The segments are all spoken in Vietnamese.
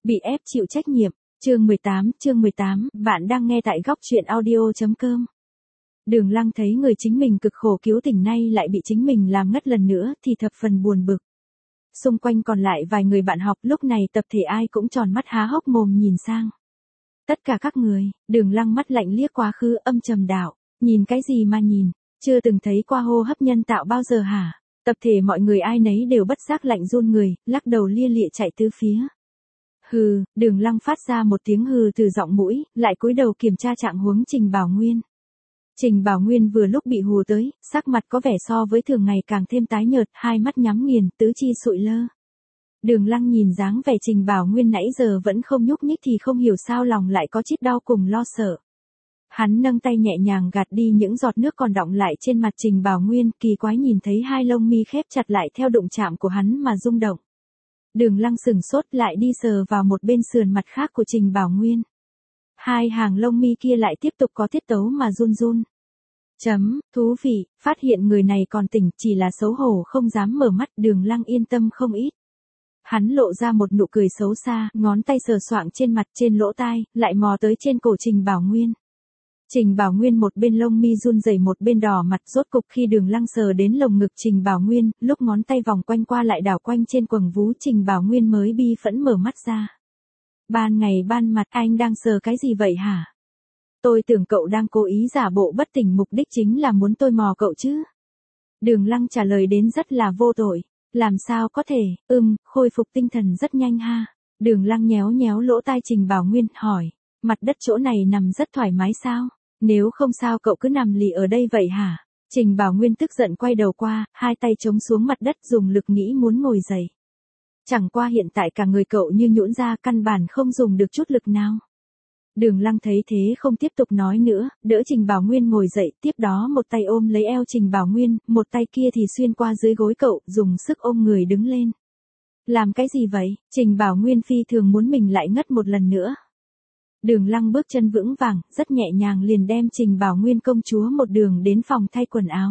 Bị ép chịu trách nhiệm. Chương 18, bạn đang nghe tại góc truyện audio.com. Đường Lăng thấy người chính mình cực khổ cứu tỉnh nay lại bị chính mình làm ngất lần nữa thì thập phần buồn bực. Xung quanh còn lại vài người bạn học lúc này tập thể ai cũng tròn mắt há hốc mồm nhìn sang. Tất cả các người, Đường Lăng mắt lạnh liếc quá khứ âm trầm đạo, nhìn cái gì mà nhìn, chưa từng thấy qua hô hấp nhân tạo bao giờ hả? Tập thể mọi người ai nấy đều bất giác lạnh run người, lắc đầu lia lịa chạy tứ phía. Hừ, Đường Lăng phát ra một tiếng hừ từ giọng mũi, lại cúi đầu kiểm tra trạng huống Trình Bảo Nguyên. Trình Bảo Nguyên vừa lúc bị hù tới, sắc mặt có vẻ so với thường ngày càng thêm tái nhợt, hai mắt nhắm nghiền, tứ chi sụi lơ. Đường Lăng nhìn dáng vẻ Trình Bảo Nguyên nãy giờ vẫn không nhúc nhích thì không hiểu sao lòng lại có chút đau cùng lo sợ. Hắn nâng tay nhẹ nhàng gạt đi những giọt nước còn đọng lại trên mặt Trình Bảo Nguyên, kỳ quái nhìn thấy hai lông mi khép chặt lại theo đụng chạm của hắn mà rung động. Đường Lăng sừng sốt lại đi sờ vào một bên sườn mặt khác của Trình Bảo Nguyên. Hai hàng lông mi kia lại tiếp tục có tiết tấu mà run run. Thú vị, phát hiện người này còn tỉnh, chỉ là xấu hổ không dám mở mắt. Đường Lăng yên tâm không ít. Hắn lộ ra một nụ cười xấu xa, ngón tay sờ soạng trên mặt trên lỗ tai, lại mò tới trên cổ Trình Bảo Nguyên. Trình Bảo Nguyên một bên lông mi run rẩy một bên đỏ mặt, rốt cục khi Đường Lăng sờ đến lồng ngực Trình Bảo Nguyên, lúc ngón tay vòng quanh qua lại đảo quanh trên quầng vú Trình Bảo Nguyên mới bi phẫn mở mắt ra. Ban ngày ban mặt anh đang sờ cái gì vậy hả? Tôi tưởng cậu đang cố ý giả bộ bất tỉnh, mục đích chính là muốn tôi mò cậu chứ. Đường Lăng trả lời đến rất là vô tội. Làm sao có thể, khôi phục tinh thần rất nhanh ha. Đường Lăng nhéo nhéo lỗ tai Trình Bảo Nguyên, hỏi, mặt đất chỗ này nằm rất thoải mái sao? Nếu không sao cậu cứ nằm lì ở đây vậy hả? Trình Bảo Nguyên tức giận quay đầu qua, hai tay chống xuống mặt đất dùng lực nghĩ muốn ngồi dậy. Chẳng qua hiện tại cả người cậu như nhũn ra, căn bản không dùng được chút lực nào. Đường Lăng thấy thế không tiếp tục nói nữa, đỡ Trình Bảo Nguyên ngồi dậy, tiếp đó một tay ôm lấy eo Trình Bảo Nguyên, một tay kia thì xuyên qua dưới gối cậu, dùng sức ôm người đứng lên. Làm cái gì vậy? Trình Bảo Nguyên phi thường muốn mình lại ngất một lần nữa. Đường Lăng bước chân vững vàng, rất nhẹ nhàng liền đem Trình Bảo Nguyên công chúa một đường đến phòng thay quần áo.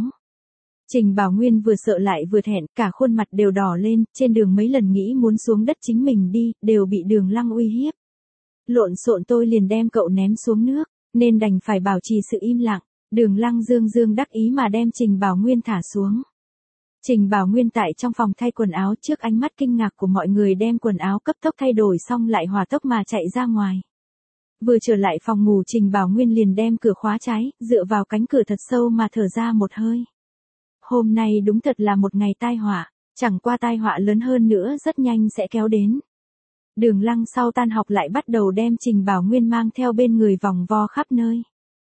Trình Bảo Nguyên vừa sợ lại vừa thẹn, cả khuôn mặt đều đỏ lên, trên đường mấy lần nghĩ muốn xuống đất chính mình đi, đều bị Đường Lăng uy hiếp. Lộn xộn tôi liền đem cậu ném xuống nước, nên đành phải bảo trì sự im lặng. Đường Lăng dương dương đắc ý mà đem Trình Bảo Nguyên thả xuống. Trình Bảo Nguyên tại trong phòng thay quần áo trước ánh mắt kinh ngạc của mọi người đem quần áo cấp tốc thay đổi xong lại hỏa tốc mà chạy ra ngoài. Vừa trở lại phòng ngủ Trình Bảo Nguyên liền đem cửa khóa trái, dựa vào cánh cửa thật sâu mà thở ra một hơi. Hôm nay đúng thật là một ngày tai họa, chẳng qua tai họa lớn hơn nữa rất nhanh sẽ kéo đến. Đường Lăng sau tan học lại bắt đầu đem Trình Bảo Nguyên mang theo bên người vòng vo khắp nơi.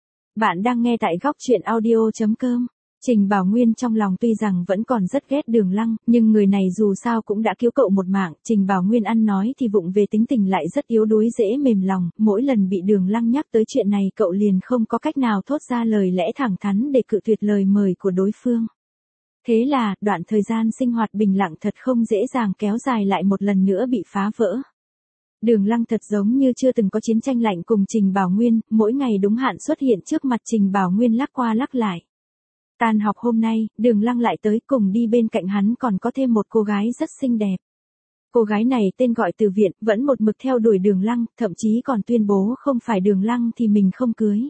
Bạn đang nghe tại góc truyện audio.com. Trình Bảo Nguyên trong lòng tuy rằng vẫn còn rất ghét Đường Lăng, nhưng người này dù sao cũng đã cứu cậu một mạng. Trình Bảo Nguyên ăn nói thì vụng về, tính tình lại rất yếu đuối dễ mềm lòng, mỗi lần bị Đường Lăng nhắc tới chuyện này cậu liền không có cách nào thốt ra lời lẽ thẳng thắn để cự tuyệt lời mời của đối phương. Thế là, đoạn thời gian sinh hoạt bình lặng thật không dễ dàng kéo dài lại một lần nữa bị phá vỡ. Đường Lăng thật giống như chưa từng có chiến tranh lạnh cùng Trình Bảo Nguyên, mỗi ngày đúng hạn xuất hiện trước mặt Trình Bảo Nguyên lắc qua lắc lại. Tan học hôm nay, Đường Lăng lại tới, cùng đi bên cạnh hắn còn có thêm một cô gái rất xinh đẹp. Cô gái này tên gọi Từ Viện, vẫn một mực theo đuổi Đường Lăng, thậm chí còn tuyên bố không phải Đường Lăng thì mình không cưới.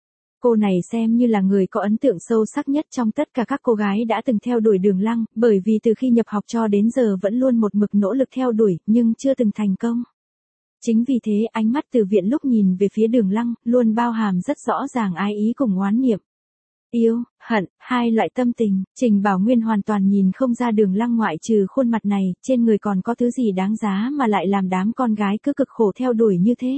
Cô này xem như là người có ấn tượng sâu sắc nhất trong tất cả các cô gái đã từng theo đuổi Đường Lăng, bởi vì từ khi nhập học cho đến giờ vẫn luôn một mực nỗ lực theo đuổi, nhưng chưa từng thành công. Chính vì thế ánh mắt Từ Viện lúc nhìn về phía Đường Lăng, luôn bao hàm rất rõ ràng ái ý cùng oán niệm. Yêu, hận, hai loại tâm tình. Trình Bảo Nguyên hoàn toàn nhìn không ra Đường Lăng ngoại trừ khuôn mặt này, trên người còn có thứ gì đáng giá mà lại làm đám con gái cứ cực khổ theo đuổi như thế.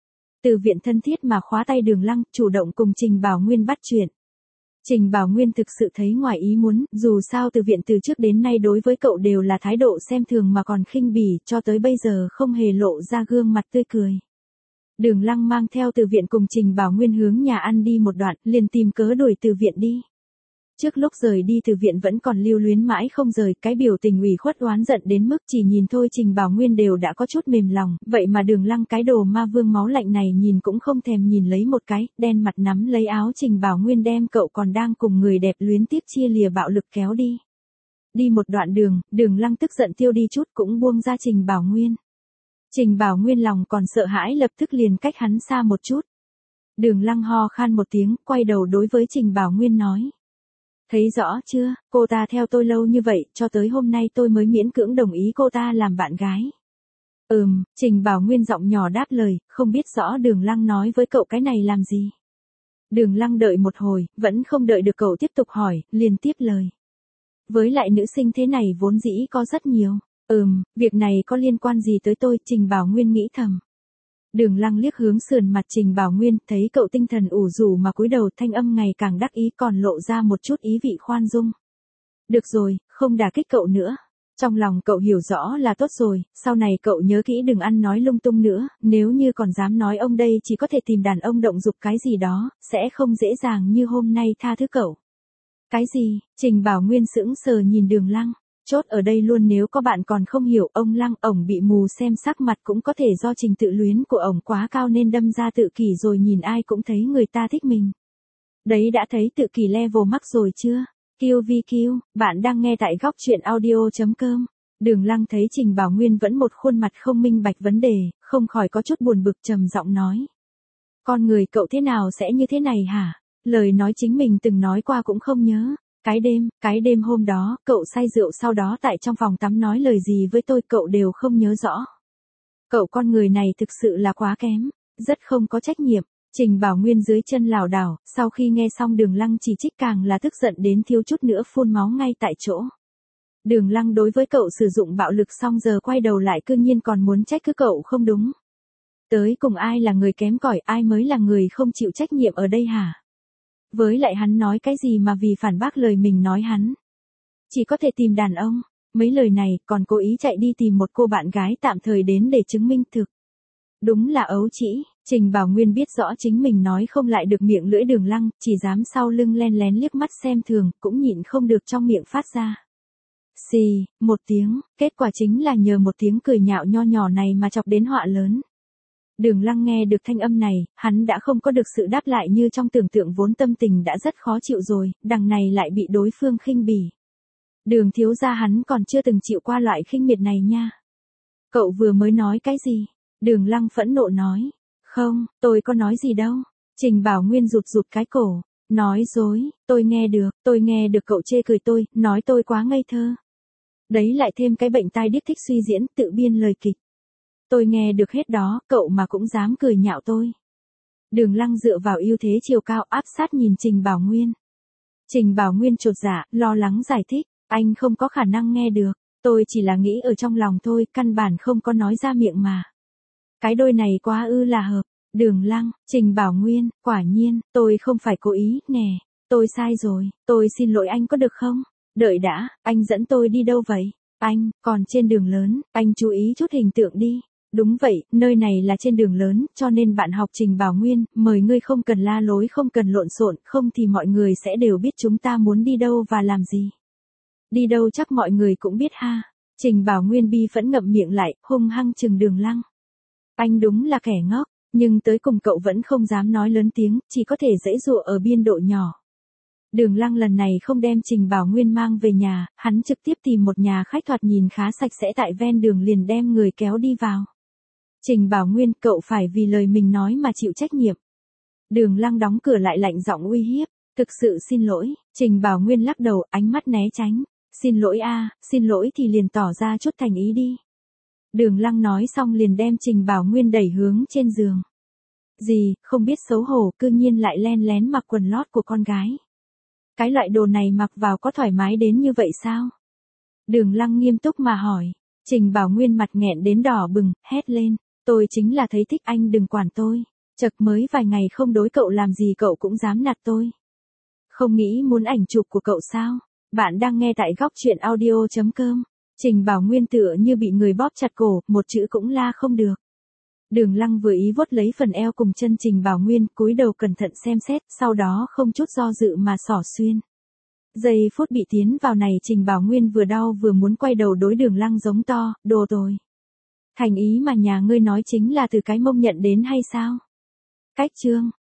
Từ Viện thân thiết mà khóa tay Đường Lăng, chủ động cùng Trình Bảo Nguyên bắt chuyện. Trình Bảo Nguyên thực sự thấy ngoài ý muốn, dù sao Từ Viện từ trước đến nay đối với cậu đều là thái độ xem thường mà còn khinh bỉ, cho tới bây giờ không hề lộ ra gương mặt tươi cười. Đường Lăng mang theo Từ Viện cùng Trình Bảo Nguyên hướng nhà ăn đi một đoạn, liền tìm cớ đuổi Từ Viện đi. Trước lúc rời đi Từ Viện vẫn còn lưu luyến mãi không rời, cái biểu tình ủy khuất oán giận đến mức chỉ nhìn thôi Trình Bảo Nguyên đều đã có chút mềm lòng, vậy mà Đường Lăng cái đồ ma vương máu lạnh này nhìn cũng không thèm nhìn lấy một cái, đen mặt nắm lấy áo Trình Bảo Nguyên đem cậu còn đang cùng người đẹp luyến tiếc chia lìa bạo lực kéo đi. Đi một đoạn đường, Đường Lăng tức giận tiêu đi chút cũng buông ra Trình Bảo Nguyên. Trình Bảo Nguyên lòng còn sợ hãi lập tức liền cách hắn xa một chút. Đường Lăng ho khan một tiếng, quay đầu đối với Trình Bảo Nguyên nói. Thấy rõ chưa, cô ta theo tôi lâu như vậy, cho tới hôm nay tôi mới miễn cưỡng đồng ý cô ta làm bạn gái. Trình Bảo Nguyên giọng nhỏ đáp lời, không biết rõ Đường Lăng nói với cậu cái này làm gì. Đường Lăng đợi một hồi, vẫn không đợi được cậu tiếp tục hỏi, liền tiếp lời. Với lại nữ sinh thế này vốn dĩ có rất nhiều. Việc này có liên quan gì tới tôi, Trình Bảo Nguyên nghĩ thầm. Đường Lăng liếc hướng sườn mặt Trình Bảo Nguyên, thấy cậu tinh thần ủ rũ mà cúi đầu, thanh âm ngày càng đắc ý, còn lộ ra một chút ý vị khoan dung. Được rồi, không đả kích cậu nữa. Trong lòng cậu hiểu rõ là tốt rồi, sau này cậu nhớ kỹ đừng ăn nói lung tung nữa, nếu như còn dám nói ông đây chỉ có thể tìm đàn ông động dục cái gì đó, sẽ không dễ dàng như hôm nay tha thứ cậu. Cái gì? Trình Bảo Nguyên sững sờ nhìn Đường Lăng. Chốt ở đây luôn, nếu có bạn còn không hiểu, ông Lăng ổng bị mù xem sắc mặt, cũng có thể do trình tự luyến của ổng quá cao nên đâm ra tự kỷ rồi, nhìn ai cũng thấy người ta thích mình. Đấy, đã thấy tự kỷ level max rồi chưa? QVQ, bạn đang nghe tại góc truyện audio.com. Đường Lăng thấy Trình Bảo Nguyên vẫn một khuôn mặt không minh bạch vấn đề, không khỏi có chút buồn bực, trầm giọng nói. Con người cậu thế nào sẽ như thế này hả? Lời nói chính mình từng nói qua cũng không nhớ. Cái đêm hôm đó, cậu say rượu, sau đó tại trong phòng tắm nói lời gì với tôi cậu đều không nhớ rõ. Cậu con người này thực sự là quá kém, rất không có trách nhiệm. Trình Bảo Nguyên dưới chân lảo đảo, sau khi nghe xong Đường Lăng chỉ trích càng là tức giận đến thiếu chút nữa phun máu ngay tại chỗ. Đường Lăng đối với cậu sử dụng bạo lực xong giờ quay đầu lại cư nhiên còn muốn trách cứ cậu không đúng. Tới cùng ai là người kém cỏi, ai mới là người không chịu trách nhiệm ở đây hả? Với lại hắn nói cái gì mà vì phản bác lời mình nói hắn chỉ có thể tìm đàn ông, mấy lời này còn cố ý chạy đi tìm một cô bạn gái tạm thời đến để chứng minh thực. Đúng là ấu trĩ. Trình Bảo Nguyên biết rõ chính mình nói không lại được miệng lưỡi Đường Lăng, chỉ dám sau lưng len lén liếc mắt xem thường, cũng nhịn không được trong miệng phát ra. Xì, một tiếng, kết quả chính là nhờ một tiếng cười nhạo nho nhỏ này mà chọc đến họa lớn. Đường Lăng nghe được thanh âm này, hắn đã không có được sự đáp lại như trong tưởng tượng, vốn tâm tình đã rất khó chịu rồi, đằng này lại bị đối phương khinh bỉ. Đường thiếu gia, hắn còn chưa từng chịu qua loại khinh miệt này nha. Cậu vừa mới nói cái gì? Đường Lăng phẫn nộ nói. Không, tôi có nói gì đâu. Trình Bảo Nguyên rụt cái cổ. Nói dối, tôi nghe được cậu chê cười tôi, nói tôi quá ngây thơ. Đấy, lại thêm cái bệnh tai điếc thích suy diễn, tự biên lời kịch. Tôi nghe được hết đó, cậu mà cũng dám cười nhạo tôi. Đường Lăng dựa vào ưu thế chiều cao áp sát nhìn Trình Bảo Nguyên. Trình Bảo Nguyên chột dạ, lo lắng giải thích, anh không có khả năng nghe được, tôi chỉ là nghĩ ở trong lòng thôi, căn bản không có nói ra miệng mà. Cái đôi này quá là hợp. Đường Lăng, Trình Bảo Nguyên, quả nhiên, tôi không phải cố ý, nè, tôi sai rồi, tôi xin lỗi anh có được không? Đợi đã, anh dẫn tôi đi đâu vậy? Anh, còn trên đường lớn, anh chú ý chút hình tượng đi. Đúng vậy, nơi này là trên đường lớn, cho nên bạn học Trình Bảo Nguyên, mời ngươi không cần la lối, không cần lộn xộn, không thì mọi người sẽ đều biết chúng ta muốn đi đâu và làm gì. Đi đâu chắc mọi người cũng biết ha. Trình Bảo Nguyên bi phẫn ngậm miệng lại, hung hăng chừng Đường Lăng. Anh đúng là kẻ ngốc, nhưng tới cùng cậu vẫn không dám nói lớn tiếng, chỉ có thể giãy giụa ở biên độ nhỏ. Đường Lăng lần này không đem Trình Bảo Nguyên mang về nhà, hắn trực tiếp tìm một nhà khách thoạt nhìn khá sạch sẽ tại ven đường, liền đem người kéo đi vào. Trình Bảo Nguyên, cậu phải vì lời mình nói mà chịu trách nhiệm. Đường Lăng đóng cửa lại, lạnh giọng uy hiếp. Thực sự xin lỗi. Trình Bảo Nguyên lắc đầu, ánh mắt né tránh. Xin lỗi xin lỗi thì liền tỏ ra chút thành ý đi. Đường Lăng nói xong liền đem Trình Bảo Nguyên đẩy hướng trên giường. Gì, không biết xấu hổ, cư nhiên lại len lén mặc quần lót của con gái. Cái loại đồ này mặc vào có thoải mái đến như vậy sao? Đường Lăng nghiêm túc mà hỏi. Trình Bảo Nguyên mặt nghẹn đến đỏ bừng, hét lên. Tôi chính là thấy thích, anh đừng quản tôi. Chật, mới vài ngày không đối cậu làm gì cậu cũng dám nạt tôi. Không nghĩ muốn ảnh chụp của cậu sao? Bạn đang nghe tại góc truyện audio.com. Trình Bảo Nguyên tựa như bị người bóp chặt cổ, một chữ cũng la không được. Đường Lăng vừa ý vuốt lấy phần eo cùng chân Trình Bảo Nguyên, cúi đầu cẩn thận xem xét, sau đó không chút do dự mà xỏ xuyên. Giây phút bị tiến vào này, Trình Bảo Nguyên vừa đau vừa muốn quay đầu đối Đường Lăng giống to, đồ tồi. Thành ý mà nhà ngươi nói chính là từ cái mông nhận đến hay sao? Cách chương.